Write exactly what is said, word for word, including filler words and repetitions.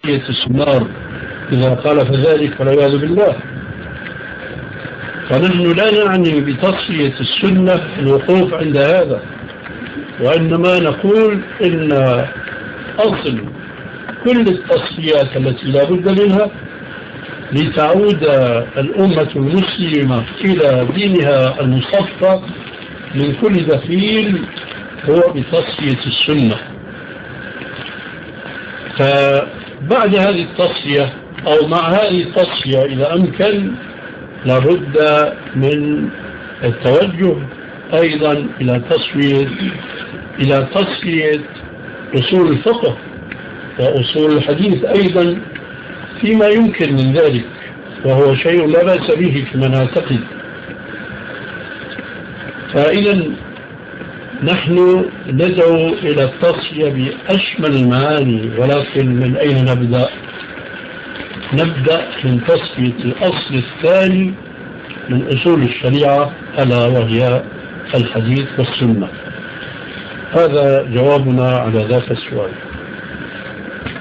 السنار إذا خالف ذلك والعياذ بالله. فنحن لا نعني بتصفية السنة الوقوف عند هذا، وإنما نقول إن أصل كل التصفيات التي لا بد منها لتعود الأمة المسلمة إلى دينها المصفى من كل دخيل هو بتصفية السنة. فبعد هذه التصفية أو مع هذه التصفية إذا أمكن لابد من التوجه أيضا إلى تصفية إلى تصفية أصول الفقه وأصول الحديث أيضا فيما يمكن من ذلك، وهو شيء لا بأس به كما نعتقد. فإذا نحن ندعو إلى التصفية بأشمل المعاني، ولكن من أين نبدأ؟ نبدأ من تصفية الأصل الثاني من أصول الشريعة ألا وهي الحديث والسنة. هذا جوابنا على ذاك السؤال.